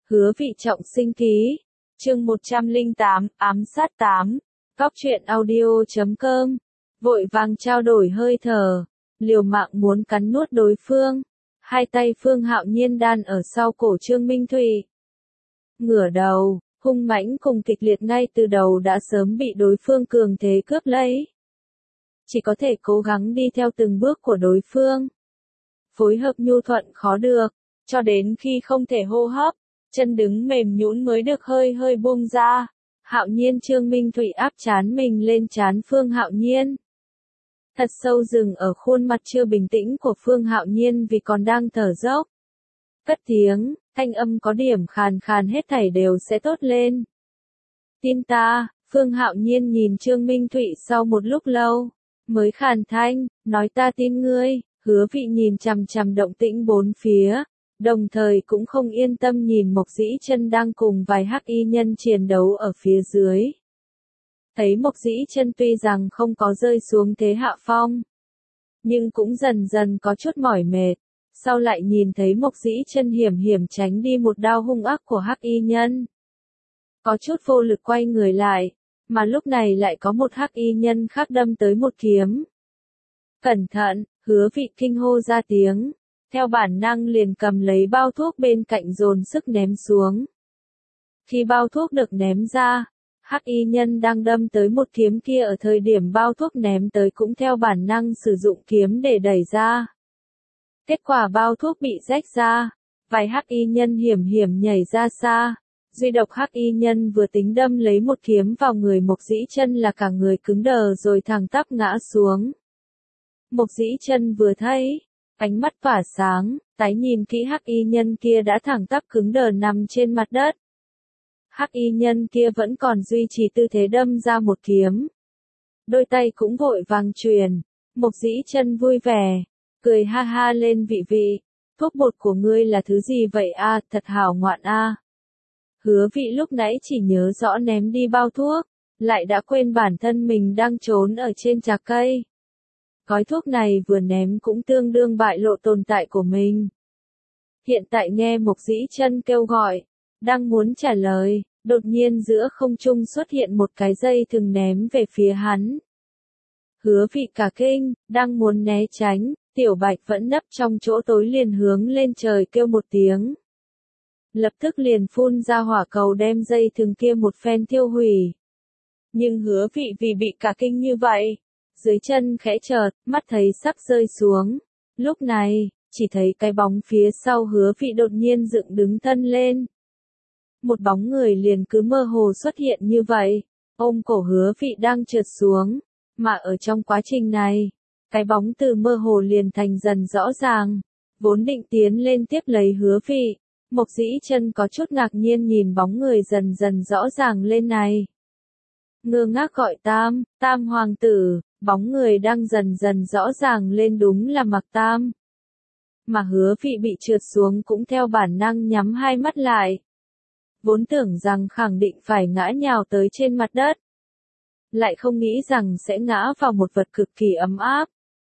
Hứa Vị trọng sinh ký. Chương 108, ám sát 8. Góc truyện audio.com. Vội vàng trao đổi hơi thở, liều mạng muốn cắn nuốt đối phương. Hai tay Phương Hạo Nhiên đan ở sau cổ Trương Minh Thụy. Ngửa đầu, hung mãnh cùng kịch liệt ngay từ đầu đã sớm bị đối phương cường thế cướp lấy. Chỉ có thể cố gắng đi theo từng bước của đối phương. Phối hợp nhu thuận khó được, cho đến khi không thể hô hấp, chân đứng mềm nhũn mới được hơi hơi buông ra. Hạo Nhiên Trương Minh Thụy áp trán mình lên trán Phương Hạo Nhiên. Thật sâu dừng ở khuôn mặt chưa bình tĩnh của Phương Hạo Nhiên vì còn đang thở dốc. Cất tiếng, thanh âm có điểm khàn khàn, hết thảy đều sẽ tốt lên. Tin ta, Phương Hạo Nhiên nhìn Trương Minh Thụy sau một lúc lâu, mới khàn thanh, nói ta tin ngươi. Hứa Vị nhìn chằm chằm động tĩnh bốn phía, đồng thời cũng không yên tâm nhìn Mộc Dĩ Chân đang cùng vài hắc y nhân chiến đấu ở phía dưới. Thấy Mộc Dĩ Chân tuy rằng không có rơi xuống thế hạ phong, nhưng cũng dần dần có chút mỏi mệt. Sau lại nhìn thấy Mộc Dĩ Chân hiểm hiểm tránh đi một đao hung ác của hắc y nhân, có chút vô lực quay người lại, mà lúc này lại có một hắc y nhân khác đâm tới một kiếm. Cẩn thận! Hứa Vị kinh hô ra tiếng, theo bản năng liền cầm lấy bao thuốc bên cạnh dồn sức ném xuống. Khi bao thuốc được ném ra, hắc y nhân đang đâm tới một kiếm kia ở thời điểm bao thuốc ném tới cũng theo bản năng sử dụng kiếm để đẩy ra. Kết quả bao thuốc bị rách ra, vài hắc y nhân hiểm hiểm nhảy ra xa. Duy độc hắc y nhân vừa tính đâm lấy một kiếm vào người Mộc Dĩ Chân là cả người cứng đờ rồi thẳng tắp ngã xuống. Mộc Dĩ Chân vừa thấy, ánh mắt tỏa sáng, tái nhìn kỹ hắc y nhân kia đã thẳng tắp cứng đờ nằm trên mặt đất. Hắc y nhân kia vẫn còn duy trì tư thế đâm ra một kiếm. Đôi tay cũng vội vàng truyền. Mộc Dĩ Chân vui vẻ, cười ha ha lên. Vị, thuốc bột của ngươi là thứ gì vậy a? Thật hảo ngoạn a. Hứa Vị lúc nãy chỉ nhớ rõ ném đi bao thuốc, lại đã quên bản thân mình đang trốn ở trên chạc cây. Gói thuốc này vừa ném cũng tương đương bại lộ tồn tại của mình. Hiện tại nghe Mộc Dĩ Chân kêu gọi, đang muốn trả lời, đột nhiên giữa không trung xuất hiện một cái dây thừng ném về phía hắn. Hứa Vị cả kinh, đang muốn né tránh, Tiểu Bạch vẫn nấp trong chỗ tối liền hướng lên trời kêu một tiếng. Lập tức liền phun ra hỏa cầu đem dây thừng kia một phen tiêu hủy. Nhưng Hứa Vị vì bị cả kinh như vậy, dưới chân khẽ chợt, mắt thấy sắp rơi xuống. Lúc này, chỉ thấy cái bóng phía sau Hứa Vị đột nhiên dựng đứng thân lên. Một bóng người liền cứ mơ hồ xuất hiện như vậy, ôm cổ Hứa Vị đang trượt xuống. Mà ở trong quá trình này, cái bóng từ mơ hồ liền thành dần rõ ràng. Vốn định tiến lên tiếp lấy Hứa Vị, Mộc Dĩ Chân có chút ngạc nhiên nhìn bóng người dần dần rõ ràng lên này. Ngơ ngác gọi Tam hoàng tử. Bóng người đang dần dần rõ ràng lên đúng là Mạc Tam. Mà Hứa Vị bị trượt xuống cũng theo bản năng nhắm hai mắt lại. Vốn tưởng rằng khẳng định phải ngã nhào tới trên mặt đất. Lại không nghĩ rằng sẽ ngã vào một vật cực kỳ ấm áp.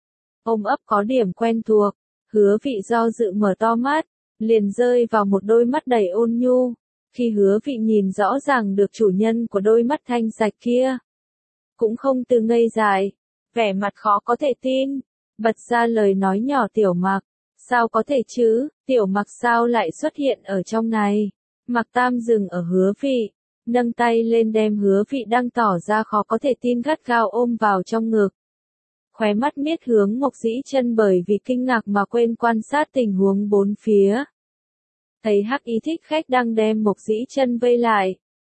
Ôm ấp có điểm quen thuộc, Hứa Vị do dự mở to mắt, liền rơi vào một đôi mắt đầy ôn nhu. Khi Hứa Vị nhìn rõ ràng được chủ nhân của đôi mắt thanh sạch kia, cũng không từ ngây dại, vẻ mặt khó có thể tin, bật ra lời nói nhỏ. Tiểu Mặc, sao có thể chứ, Tiểu Mặc sao lại xuất hiện ở trong này? Mạc Tam dừng ở Hứa Vị, nâng tay lên đem Hứa Vị đang tỏ ra khó có thể tin gắt gao ôm vào trong ngực. Khóe mắt miết hướng Mộc Dĩ Chân bởi vì kinh ngạc mà quên quan sát tình huống bốn phía. Thấy hắc y thích khách đang đem Mộc Dĩ Chân vây lại.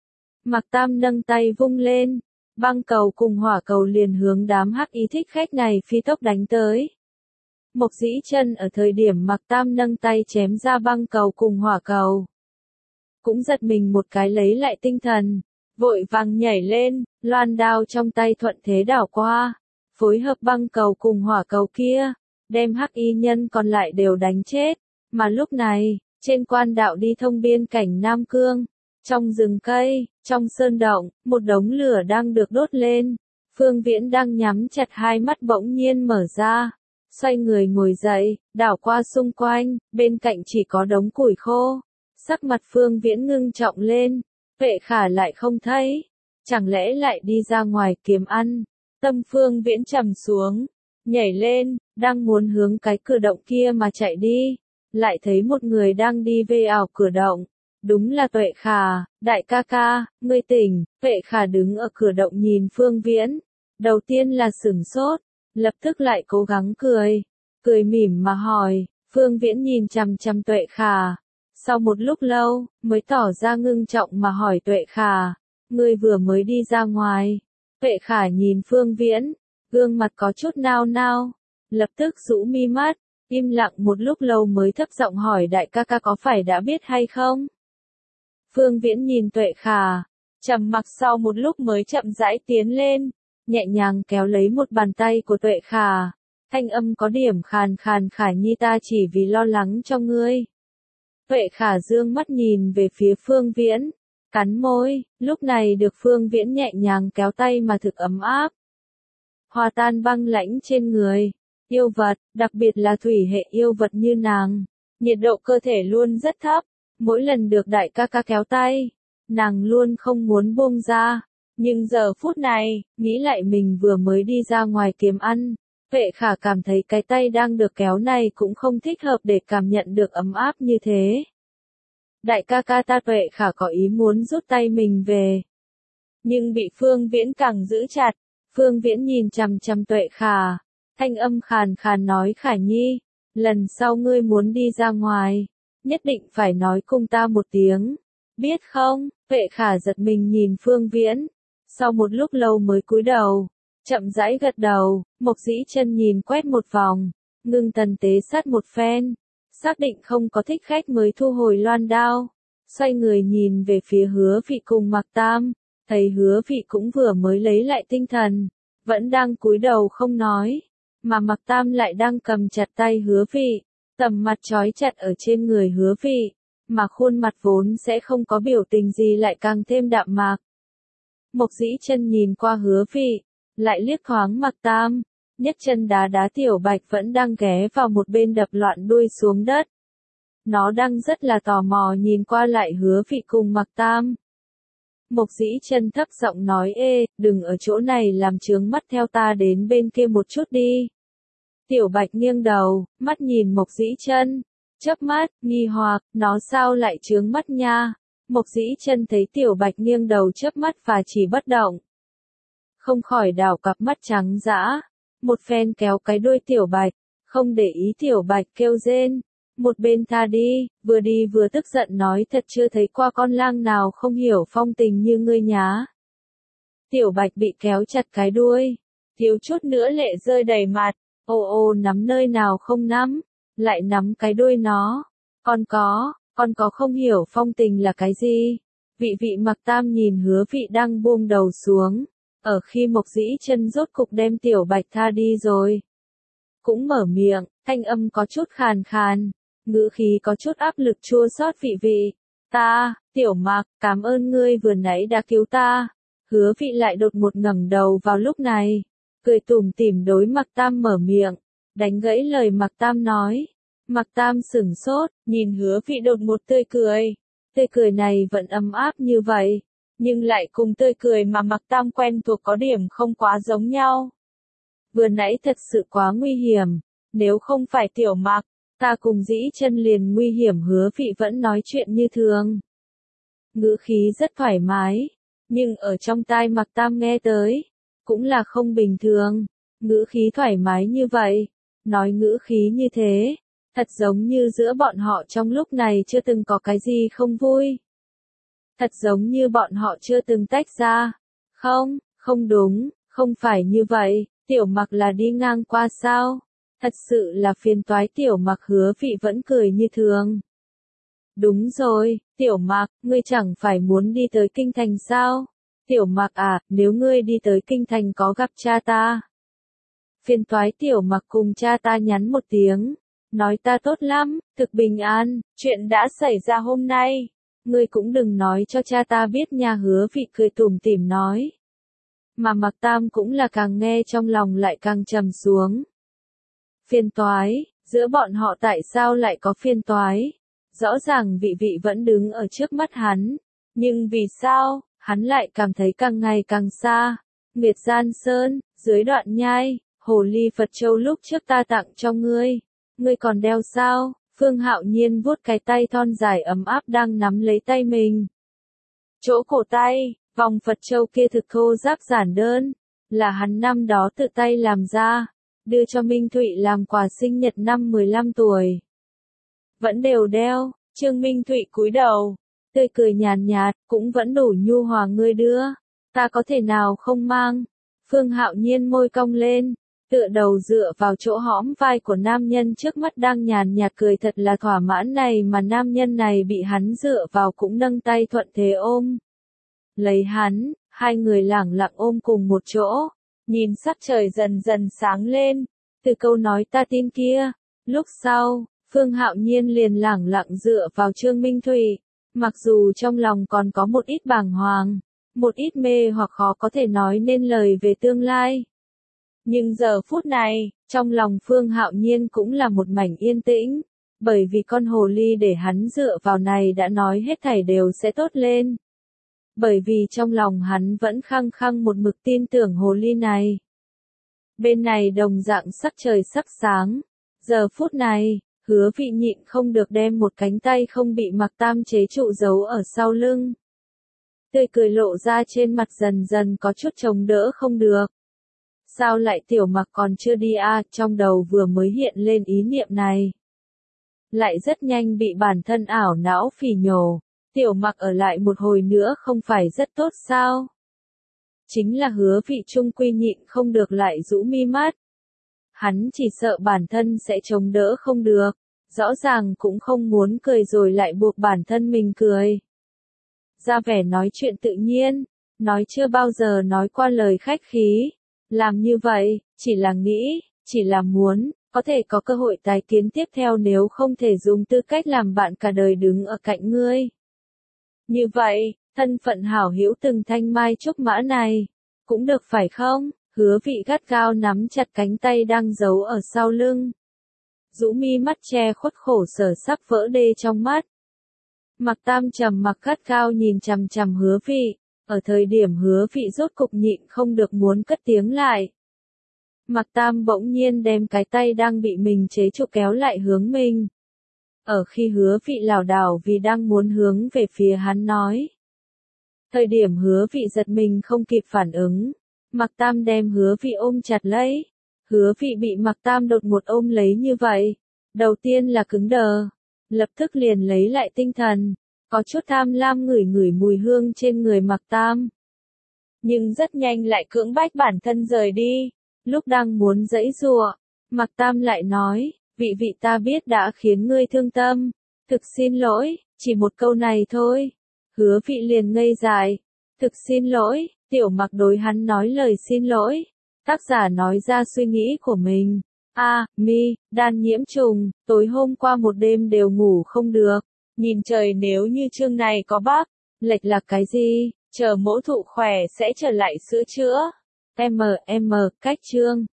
Mạc Tam nâng tay vung lên. Băng cầu cùng hỏa cầu liền hướng đám hắc y thích khách này phi tốc đánh tới. Mộc Dĩ Chân ở thời điểm Mạc Tam nâng tay chém ra băng cầu cùng hỏa cầu, cũng giật mình một cái lấy lại tinh thần, vội vàng nhảy lên, loan đao trong tay thuận thế đảo qua, phối hợp băng cầu cùng hỏa cầu kia, đem hắc y nhân còn lại đều đánh chết. Mà lúc này, trên quan đạo đi thông biên cảnh Nam Cương, trong rừng cây, trong sơn động, một đống lửa đang được đốt lên. Phương Viễn đang nhắm chặt hai mắt bỗng nhiên mở ra, xoay người ngồi dậy, đảo qua xung quanh, bên cạnh chỉ có đống củi khô. Sắc mặt Phương Viễn ngưng trọng lên, Tuệ Khả lại không thấy, chẳng lẽ lại đi ra ngoài kiếm ăn. Tâm Phương Viễn trầm xuống, nhảy lên, đang muốn hướng cái cửa động kia mà chạy đi, lại thấy một người đang đi về ảo cửa động. Đúng là Tuệ Khả, đại ca ca, ngươi tỉnh. Tuệ Khả đứng ở cửa động nhìn Phương Viễn, đầu tiên là sửng sốt, lập tức lại cố gắng cười mỉm mà hỏi. Phương Viễn nhìn chằm chằm Tuệ Khả, sau một lúc lâu, mới tỏ ra ngưng trọng mà hỏi Tuệ Khả, ngươi vừa mới đi ra ngoài. Tuệ Khả nhìn Phương Viễn, gương mặt có chút nao nao, lập tức rũ mi mắt, im lặng một lúc lâu mới thấp giọng hỏi đại ca ca có phải đã biết hay không? Phương Viễn nhìn Tuệ Khả, trầm mặc sau một lúc mới chậm rãi tiến lên, nhẹ nhàng kéo lấy một bàn tay của Tuệ Khả, thanh âm có điểm khàn khàn, Khả nhi ta chỉ vì lo lắng cho ngươi. Tuệ Khả dương mắt nhìn về phía Phương Viễn, cắn môi, lúc này được Phương Viễn nhẹ nhàng kéo tay mà thực ấm áp. Hòa tan băng lãnh trên người, yêu vật, đặc biệt là thủy hệ yêu vật như nàng, nhiệt độ cơ thể luôn rất thấp, mỗi lần được đại ca ca kéo tay, nàng luôn không muốn buông ra, nhưng giờ phút này, nghĩ lại mình vừa mới đi ra ngoài kiếm ăn, Tuệ Khả cảm thấy cái tay đang được kéo này cũng không thích hợp để cảm nhận được ấm áp như thế. Đại ca ca ta. Tuệ Khả có ý muốn rút tay mình về, nhưng bị Phương Viễn càng giữ chặt. Phương Viễn nhìn chằm chằm Tuệ Khả, thanh âm khàn khàn nói Khả nhi, lần sau ngươi muốn đi ra ngoài, nhất định phải nói cùng ta một tiếng, biết không? Tuệ Khả giật mình nhìn Phương Viễn, sau một lúc lâu mới cúi đầu, chậm rãi gật đầu. Mộc Dĩ Chân nhìn quét một vòng, ngưng thần tế sát một phen, xác định không có thích khách mới thu hồi loan đao, xoay người nhìn về phía Hứa Vị cùng Mạc Tam, thấy Hứa Vị cũng vừa mới lấy lại tinh thần, vẫn đang cúi đầu không nói, mà Mạc Tam lại đang cầm chặt tay Hứa Vị, tầm mặt trói chặt ở trên người Hứa Vị, mà khuôn mặt vốn sẽ không có biểu tình gì lại càng thêm đạm mạc. Mộc Dĩ Chân nhìn qua Hứa Vị, lại liếc thoáng Mạc Tam, nhấc chân đá đá Tiểu Bạch vẫn đang ghé vào một bên đập loạn đuôi xuống đất. Nó đang rất là tò mò nhìn qua lại Hứa Vị cùng Mạc Tam. Mộc Dĩ Chân thấp giọng nói ê, đừng ở chỗ này làm chướng mắt, theo ta đến bên kia một chút đi. Tiểu Bạch nghiêng đầu, mắt nhìn Mộc Dĩ Chân, chớp mắt, nghi hoặc, nó sao lại chướng mắt nha. Mộc Dĩ Chân thấy Tiểu Bạch nghiêng đầu chớp mắt và chỉ bất động, không khỏi đảo cặp mắt trắng dã, một phen kéo cái đuôi Tiểu Bạch, không để ý Tiểu Bạch kêu rên, một bên tha đi vừa tức giận nói thật chưa thấy qua con lang nào không hiểu phong tình như ngươi nhá. Tiểu Bạch bị kéo chặt cái đuôi, thiếu chút nữa lệ rơi đầy mặt, ô nắm nơi nào không nắm, lại nắm cái đuôi nó, con có không hiểu phong tình là cái gì. Vị Mạc Tam nhìn Hứa Vị đang buông đầu xuống, ở khi Mộc Dĩ Chân rốt cục đem Tiểu Bạch tha đi rồi, cũng mở miệng, thanh âm có chút khàn khàn, ngữ khí có chút áp lực chua xót. Vị, Tiểu Mạc, cảm ơn ngươi vừa nãy đã cứu ta. Hứa Vị lại đột một ngẩng đầu vào lúc này, cười tủm tỉm đối Mạc Tam mở miệng, đánh gãy lời Mạc Tam nói. Mạc Tam sửng sốt, nhìn Hứa Vị đột một tươi cười này vẫn ấm áp như vậy, nhưng lại cùng tươi cười mà Mạc Tam quen thuộc có điểm không quá giống nhau. Vừa nãy thật sự quá nguy hiểm, nếu không phải Tiểu Mạc, ta cùng Dĩ Chân liền nguy hiểm. Hứa Vị vẫn nói chuyện như thường, ngữ khí rất thoải mái, nhưng ở trong tai Mạc Tam nghe tới, cũng là không bình thường. Ngữ khí thoải mái như vậy, nói ngữ khí như thế, thật giống như giữa bọn họ trong lúc này chưa từng có cái gì không vui. Thật giống như bọn họ chưa từng tách ra. Không đúng, không phải như vậy, Tiểu Mạc là đi ngang qua sao? Thật sự là phiền toái. Tiểu Mạc. Hứa Vị vẫn cười như thường. Đúng rồi, Tiểu Mạc, ngươi chẳng phải muốn đi tới Kinh Thành sao? Tiểu Mạc à, nếu ngươi đi tới Kinh Thành có gặp cha ta. Phiền toái. Tiểu Mạc cùng cha ta nhắn một tiếng, nói ta tốt lắm, thực bình an, chuyện đã xảy ra hôm nay, ngươi cũng đừng nói cho cha ta biết nha. Hứa Vị cười tủm tỉm nói. Mà Mạc Tam cũng là càng nghe trong lòng lại càng trầm xuống. Phiền toái, giữa bọn họ tại sao lại có phiền toái? Rõ ràng vị vị vẫn đứng ở trước mắt hắn. Nhưng vì sao, hắn lại cảm thấy càng ngày càng xa. Nguyệt Gian Sơn, dưới Đoạn Nhai, hồ ly Phật Châu lúc trước ta tặng cho ngươi. Ngươi còn đeo sao? Phương Hạo Nhiên vuốt cái tay thon dài ấm áp đang nắm lấy tay mình. Chỗ cổ tay, vòng Phật Châu kia thực thô ráp giản đơn, là hắn năm đó tự tay làm ra, đưa cho Minh Thụy làm quà sinh nhật năm 15 tuổi. Vẫn đều đeo, Trương Minh Thụy cúi đầu, tươi cười nhàn nhạt, cũng vẫn đủ nhu hòa ngươi đưa, ta có thể nào không mang. Phương Hạo Nhiên môi cong lên, tựa đầu dựa vào chỗ hõm vai của nam nhân trước mắt đang nhàn nhạt cười thật là thỏa mãn này mà nam nhân này bị hắn dựa vào cũng nâng tay thuận thế ôm. Lấy hắn, hai người lẳng lặng ôm cùng một chỗ, nhìn sắc trời dần dần sáng lên, từ câu nói ta tin kia, lúc sau, Phương Hạo Nhiên liền lẳng lặng dựa vào Trương Minh Thụy, mặc dù trong lòng còn có một ít bàng hoàng, một ít mê hoặc khó có thể nói nên lời về tương lai. Nhưng giờ phút này, trong lòng Phương Hạo Nhiên cũng là một mảnh yên tĩnh, bởi vì con hồ ly để hắn dựa vào này đã nói hết thảy đều sẽ tốt lên. Bởi vì trong lòng hắn vẫn khăng khăng một mực tin tưởng hồ ly này. Bên này đồng dạng sắc trời sắp sáng, giờ phút này, Hứa Vị nhịn không được đem một cánh tay không bị Mạc Tam chế trụ giấu ở sau lưng. Tươi cười lộ ra trên mặt dần dần có chút chống đỡ không được. Sao lại Tiểu Mặc còn chưa đi à, trong đầu vừa mới hiện lên ý niệm này. Lại rất nhanh bị bản thân ảo não phỉ nhổ, Tiểu Mặc ở lại một hồi nữa không phải rất tốt sao? Chính là Hứa Vị trung quy nhịn không được lại rũ mi mắt. Hắn chỉ sợ bản thân sẽ chống đỡ không được, rõ ràng cũng không muốn cười rồi lại buộc bản thân mình cười. Ra vẻ nói chuyện tự nhiên, nói chưa bao giờ nói qua lời khách khí. Làm như vậy, chỉ là nghĩ, chỉ là muốn, có thể có cơ hội tái kiến tiếp theo nếu không thể dùng tư cách làm bạn cả đời đứng ở cạnh ngươi. Như vậy, thân phận hảo hữu từng thanh mai trúc mã này, cũng được phải không? Hứa Vị gắt gao nắm chặt cánh tay đang giấu ở sau lưng. Rũ mi mắt che khuất khổ sở sắp vỡ đê trong mắt. Mạc Tam trầm mặc gắt gao nhìn chằm chằm Hứa Vị, ở thời điểm Hứa Vị rốt cục nhịn không được muốn cất tiếng lại. Mạc Tam bỗng nhiên đem cái tay đang bị mình chế trụ kéo lại hướng mình. Ở khi Hứa Vị lảo đảo vì đang muốn hướng về phía hắn nói. Thời điểm Hứa Vị giật mình không kịp phản ứng, Mạc Tam đem Hứa Vị ôm chặt lấy. Hứa Vị bị Mạc Tam đột ngột ôm lấy như vậy, đầu tiên là cứng đờ, lập tức liền lấy lại tinh thần, có chút tham lam ngửi ngửi mùi hương trên người Mạc Tam. Nhưng rất nhanh lại cưỡng bách bản thân rời đi, lúc đang muốn giãy giụa, Mạc Tam lại nói, vị ta biết đã khiến ngươi thương tâm, thực xin lỗi, chỉ một câu này thôi. Hứa Vị liền ngây dại, thực xin lỗi, Tiểu Mặc đối hắn nói lời xin lỗi. Tác giả nói ra suy nghĩ của mình. Đan nhiễm trùng, tối hôm qua một đêm đều ngủ không được. Nhìn trời nếu như chương này có bug, lệch là cái gì, chờ mẫu thụ khỏe sẽ trở lại sửa chữa. Cách chương.